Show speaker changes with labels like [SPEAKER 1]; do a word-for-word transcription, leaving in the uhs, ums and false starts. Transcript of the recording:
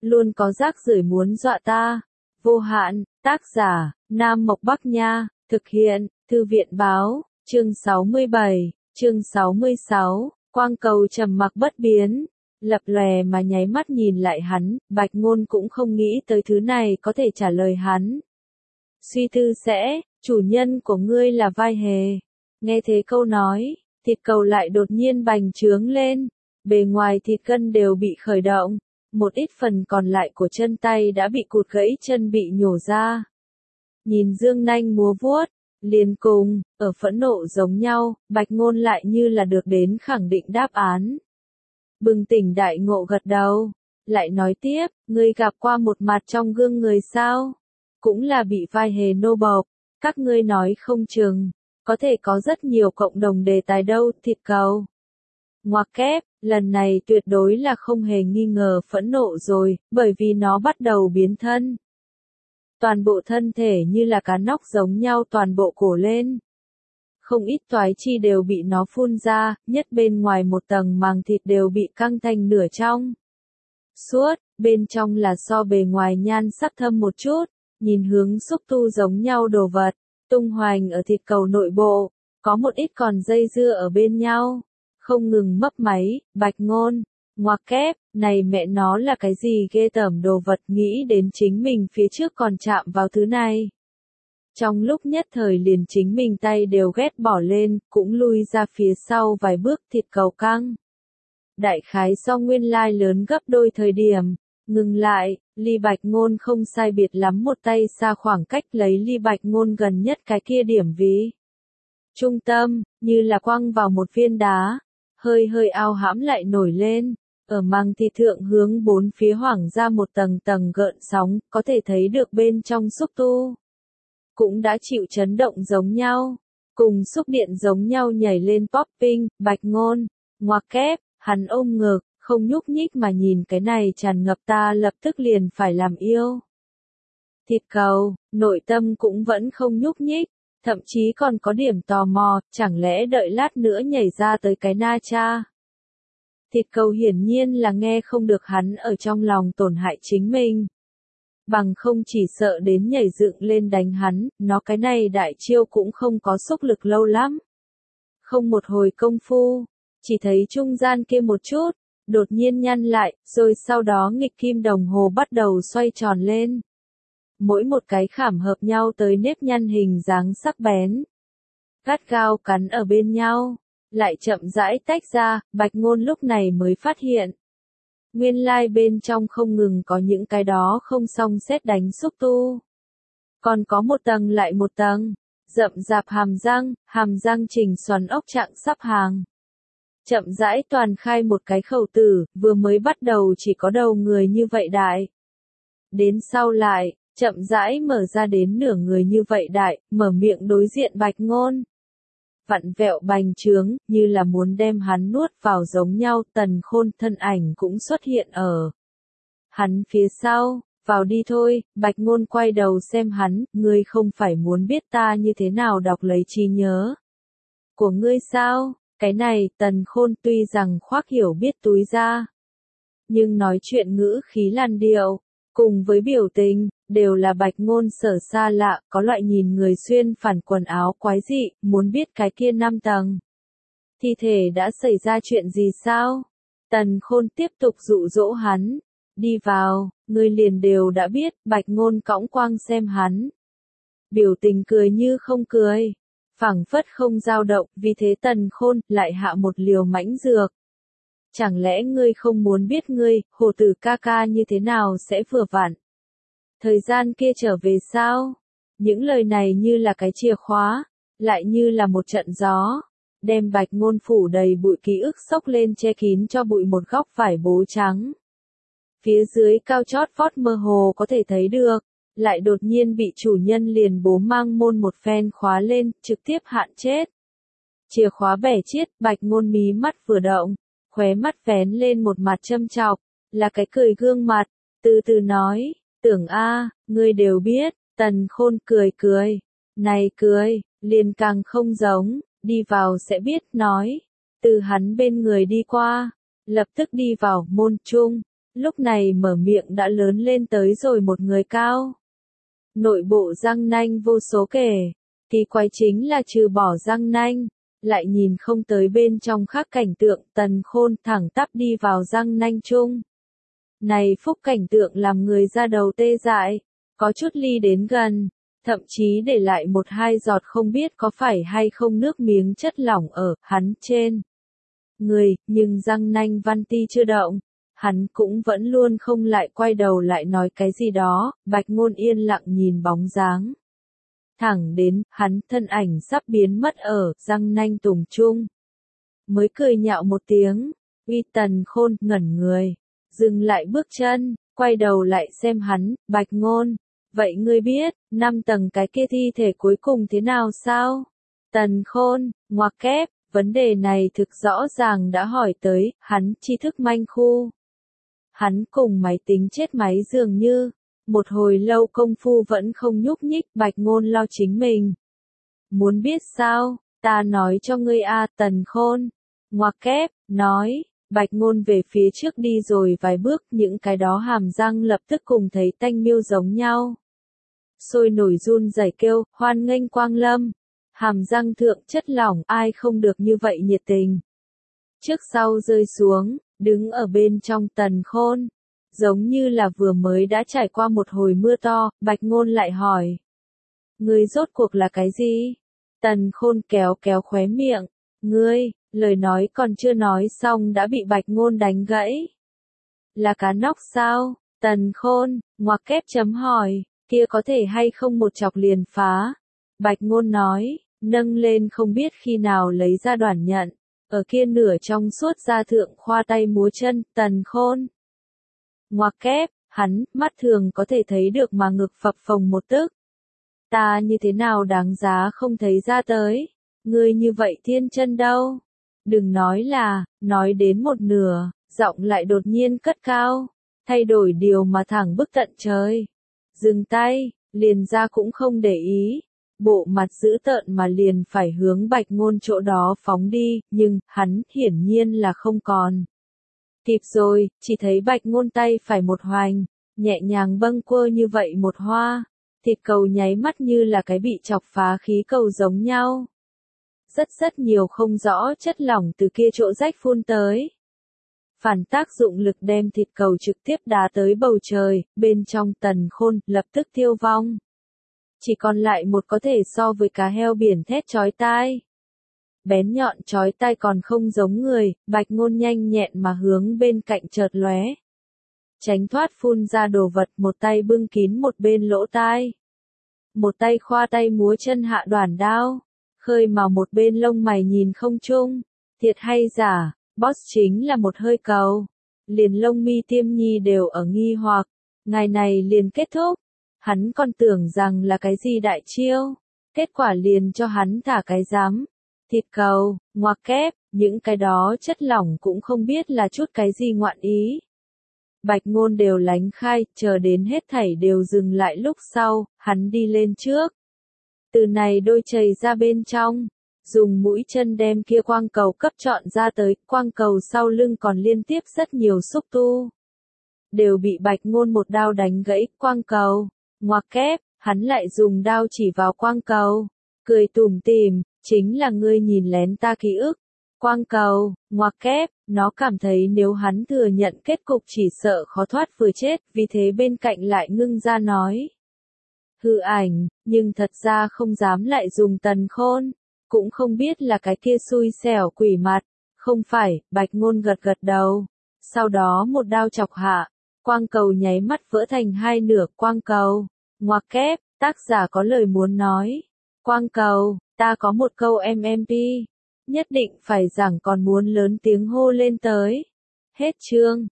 [SPEAKER 1] luôn có rác rưởi muốn dọa ta. Vô hạn, tác giả, Nam Mộc Bắc Nha, thực hiện, Thư viện Báo, chương sáu mươi bảy, chương sáu mươi sáu, quang cầu trầm mặc bất biến. Lập lòe mà nháy mắt nhìn lại hắn, Bạch Ngôn cũng không nghĩ tới thứ này có thể trả lời hắn. Suy tư sẽ, chủ nhân của ngươi là vai hề. Nghe thế câu nói, thịt cầu lại đột nhiên bành trướng lên, bề ngoài thịt cân đều bị khởi động, một ít phần còn lại của chân tay đã bị cụt gãy, chân bị nhổ ra. Nhìn dương nanh múa vuốt, liền cùng, ở phẫn nộ giống nhau, Bạch Ngôn lại như là được đến khẳng định đáp án. Bừng tỉnh đại ngộ gật đầu, lại nói tiếp, ngươi gặp qua một mặt trong gương người sao? Cũng là bị vai hề nô bộc, các ngươi nói không chừng, có thể có rất nhiều cộng đồng đề tài đâu, thịt cầu. Ngoặc kép, lần này tuyệt đối là không hề nghi ngờ phẫn nộ rồi, bởi vì nó bắt đầu biến thân. Toàn bộ thân thể như là cá nóc giống nhau toàn bộ cổ lên. Không ít toái chi đều bị nó phun ra, nhất bên ngoài một tầng màng thịt đều bị căng thành nửa trong. Suốt, bên trong là so bề ngoài nhan sắc thâm một chút, nhìn hướng xúc tu giống nhau đồ vật, tung hoành ở thịt cầu nội bộ, có một ít còn dây dưa ở bên nhau, không ngừng mấp máy. Bạch Ngôn, ngoặc kép, này mẹ nó là cái gì ghê tởm đồ vật, nghĩ đến chính mình phía trước còn chạm vào thứ này. Trong lúc nhất thời liền chính mình tay đều ghét bỏ lên, cũng lui ra phía sau vài bước, thịt cầu căng. Đại khái do nguyên lai lớn gấp đôi thời điểm, ngừng lại, ly Bạch Ngôn không sai biệt lắm một tay xa khoảng cách, lấy ly Bạch Ngôn gần nhất cái kia điểm vì trung tâm, như là quăng vào một viên đá, hơi hơi ao hãm lại nổi lên, ở màng thịt thượng hướng bốn phía hoảng ra một tầng tầng gợn sóng, có thể thấy được bên trong xúc tu cũng đã chịu chấn động giống nhau, cùng xúc điện giống nhau nhảy lên popping. Bạch Ngôn, ngoặc kép, hắn ôm ngực, không nhúc nhích mà nhìn cái này tràn ngập ta lập tức liền phải làm yêu. Thịt cầu, nội tâm cũng vẫn không nhúc nhích, thậm chí còn có điểm tò mò, chẳng lẽ đợi lát nữa nhảy ra tới cái na cha. Thịt cầu hiển nhiên là nghe không được hắn ở trong lòng tổn hại chính mình. Bằng không chỉ sợ đến nhảy dựng lên đánh hắn, nó cái này đại chiêu cũng không có xúc lực lâu lắm. Không một hồi công phu, chỉ thấy trung gian kia một chút, đột nhiên nhăn lại, rồi sau đó nghịch kim đồng hồ bắt đầu xoay tròn lên. Mỗi một cái khảm hợp nhau tới nếp nhăn hình dáng sắc bén. Gắt gao cắn ở bên nhau, lại chậm rãi tách ra. Bạch Ngôn lúc này mới phát hiện. Nguyên lai bên trong không ngừng có những cái đó không xong sét đánh xúc tu. Còn có một tầng lại một tầng, rậm rạp hàm răng, hàm răng chỉnh xoắn ốc trạng sắp hàng. Chậm rãi toàn khai một cái khẩu tử, vừa mới bắt đầu chỉ có đầu người như vậy đại. Đến sau lại, chậm rãi mở ra đến nửa người như vậy đại, mở miệng đối diện Bạch Ngôn. Vặn vẹo bành trướng, như là muốn đem hắn nuốt vào giống nhau. Tần Khôn thân ảnh cũng xuất hiện ở hắn phía sau. Vào đi thôi. Bạch Ngôn quay đầu xem hắn, ngươi không phải muốn biết ta như thế nào đọc lấy trí nhớ của ngươi sao? Cái này, Tần Khôn tuy rằng khoác hiểu biết túi ra, nhưng nói chuyện ngữ khí làn điệu, cùng với biểu tình, đều là Bạch Ngôn sở xa lạ, có loại nhìn người xuyên phản quần áo quái dị, muốn biết cái kia năm tầng thi thể đã xảy ra chuyện gì sao? Tần Khôn tiếp tục dụ dỗ hắn, đi vào, ngươi liền đều đã biết. Bạch Ngôn cõng quang xem hắn, biểu tình cười như không cười, phảng phất không dao động, vì thế Tần Khôn lại hạ một liều mãnh dược. Chẳng lẽ ngươi không muốn biết ngươi, hồ tử ca ca như thế nào sẽ vừa vặn thời gian kia trở về sao? Những lời này như là cái chìa khóa, lại như là một trận gió, đem Bạch Ngôn phủ đầy bụi ký ức xốc lên che kín cho bụi một góc vải bố trắng. Phía dưới cao chót vót mơ hồ có thể thấy được, lại đột nhiên bị chủ nhân liền bố mang môn một phen khóa lên, trực tiếp hạn chết. Chìa khóa bẻ chiết, Bạch Ngôn mí mắt vừa động, khóe mắt vén lên một mặt châm chọc, là cái cười gương mặt, từ từ nói, tưởng a, ngươi đều biết. Tần Khôn cười cười, này cười, liền càng không giống, đi vào sẽ biết. Nói, từ hắn bên người đi qua, lập tức đi vào môn trung, Lúc này mở miệng đã lớn lên tới rồi một người cao. Nội bộ răng nanh vô số kể. Kỳ quái chính là trừ bỏ răng nanh, lại nhìn không tới bên trong khác cảnh tượng. Tần Khôn thẳng tắp đi vào răng nanh chung. Này phúc cảnh tượng làm người ra đầu tê dại, có chút ly đến gần, thậm chí để lại một hai giọt không biết có phải hay không nước miếng chất lỏng ở hắn trên người, nhưng răng nanh văn ti chưa động. Hắn cũng vẫn luôn không lại quay đầu lại nói cái gì đó. Bạch Ngôn yên lặng nhìn bóng dáng. Thẳng đến, hắn thân ảnh sắp biến mất ở, răng nanh tùng chung. Mới cười nhạo một tiếng, uy Tần Khôn, ngẩn người. Dừng lại bước chân, quay đầu lại xem hắn, Bạch Ngôn. Vậy ngươi biết, năm tầng cái kia thi thể cuối cùng thế nào sao? Tần Khôn, ngoặc kép, vấn đề này thực rõ ràng đã hỏi tới, hắn tri thức manh khu. Hắn cùng máy tính chết máy dường như, một hồi lâu công phu vẫn không nhúc nhích. Bạch Ngôn lo chính mình. Muốn biết sao, ta nói cho ngươi a. Tần Khôn, ngoặc kép, nói. Bạch Ngôn về phía trước đi rồi vài bước, những cái đó hàm răng lập tức cùng thấy tanh miêu giống nhau. Sôi nổi run rẩy kêu, hoan nghênh quang lâm. Hàm răng thượng chất lỏng, ai không được như vậy nhiệt tình. Trước sau rơi xuống, đứng ở bên trong Tần Khôn, giống như là vừa mới đã trải qua một hồi mưa to. Bạch Ngôn lại hỏi, ngươi rốt cuộc là cái gì? Tần Khôn kéo kéo khóe miệng, ngươi, lời nói còn chưa nói xong đã bị Bạch Ngôn đánh gãy. Là cá nóc sao? Tần Khôn, ngoặc kép chấm hỏi, kia có thể hay không một chọc liền phá? Bạch Ngôn nói, nâng lên không biết khi nào lấy ra đoàn nhận, ở kia nửa trong suốt ra thượng khoa tay múa chân. Tần Khôn, ngoặc kép, hắn, mắt thường có thể thấy được mà ngực phập phồng một tức. Ta như thế nào đáng giá không thấy ra tới, ngươi như vậy thiên chân đâu. Đừng nói là, nói đến một nửa, giọng lại đột nhiên cất cao, thay đổi điều mà thẳng bức tận trời. Dừng tay, liền ra cũng không để ý, bộ mặt dữ tợn mà liền phải hướng Bạch Ngôn chỗ đó phóng đi, nhưng, hắn, hiển nhiên là không còn. Kịp rồi, chỉ thấy Bạch Ngôn tay phải một hoành, nhẹ nhàng bâng quơ như vậy một hoa, thịt cầu nháy mắt như là cái bị chọc phá khí cầu giống nhau. Rất rất nhiều không rõ chất lỏng từ kia chỗ rách phun tới. Phản tác dụng lực đem thịt cầu trực tiếp đá tới bầu trời, bên trong Tần Khôn, lập tức tiêu vong. Chỉ còn lại một có thể so với cá heo biển thét chói tai. Bén nhọn chói tai còn không giống người, Bạch Ngôn nhanh nhẹn mà hướng bên cạnh chợt lóe. Tránh thoát phun ra đồ vật, một tay bưng kín một bên lỗ tai. Một tay khoa tay múa chân hạ đoản đao. Khơi mào một bên lông mày nhìn không chung. Thiệt hay giả, boss chính là một hơi cầu. Liền lông mi tiêm nhi đều ở nghi hoặc. Ngày này liền kết thúc. Hắn còn tưởng rằng là cái gì đại chiêu. Kết quả liền cho hắn thả cái giám. Thịt cầu, ngoặc kép, những cái đó chất lỏng cũng không biết là chút cái gì ngoạn ý. Bạch Ngôn đều lánh khai, chờ đến hết thảy đều dừng lại lúc sau, hắn đi lên trước. Từ này đôi chày ra bên trong, dùng mũi chân đem kia quang cầu cấp chọn ra tới, quang cầu sau lưng còn liên tiếp rất nhiều xúc tu. Đều bị Bạch Ngôn một đao đánh gãy, quang cầu, ngoặc kép, hắn lại dùng đao chỉ vào quang cầu, cười tủm tỉm, chính là ngươi nhìn lén ta ký ức. Quang cầu, ngoặc kép, nó cảm thấy nếu hắn thừa nhận kết cục chỉ sợ khó thoát vừa chết, vì thế bên cạnh lại ngưng ra nói. Hư ảnh, nhưng thật ra không dám lại dùng Tần Khôn, cũng không biết là cái kia xui xẻo quỷ mặt, không phải. Bạch Ngôn gật gật đầu, sau đó một đao chọc hạ, quang cầu nháy mắt vỡ thành hai nửa. Quang cầu, ngoặc kép, tác giả có lời muốn nói. Quang cầu, ta có một câu em em pê, nhất định phải giảng còn muốn lớn tiếng hô lên tới. Hết chương.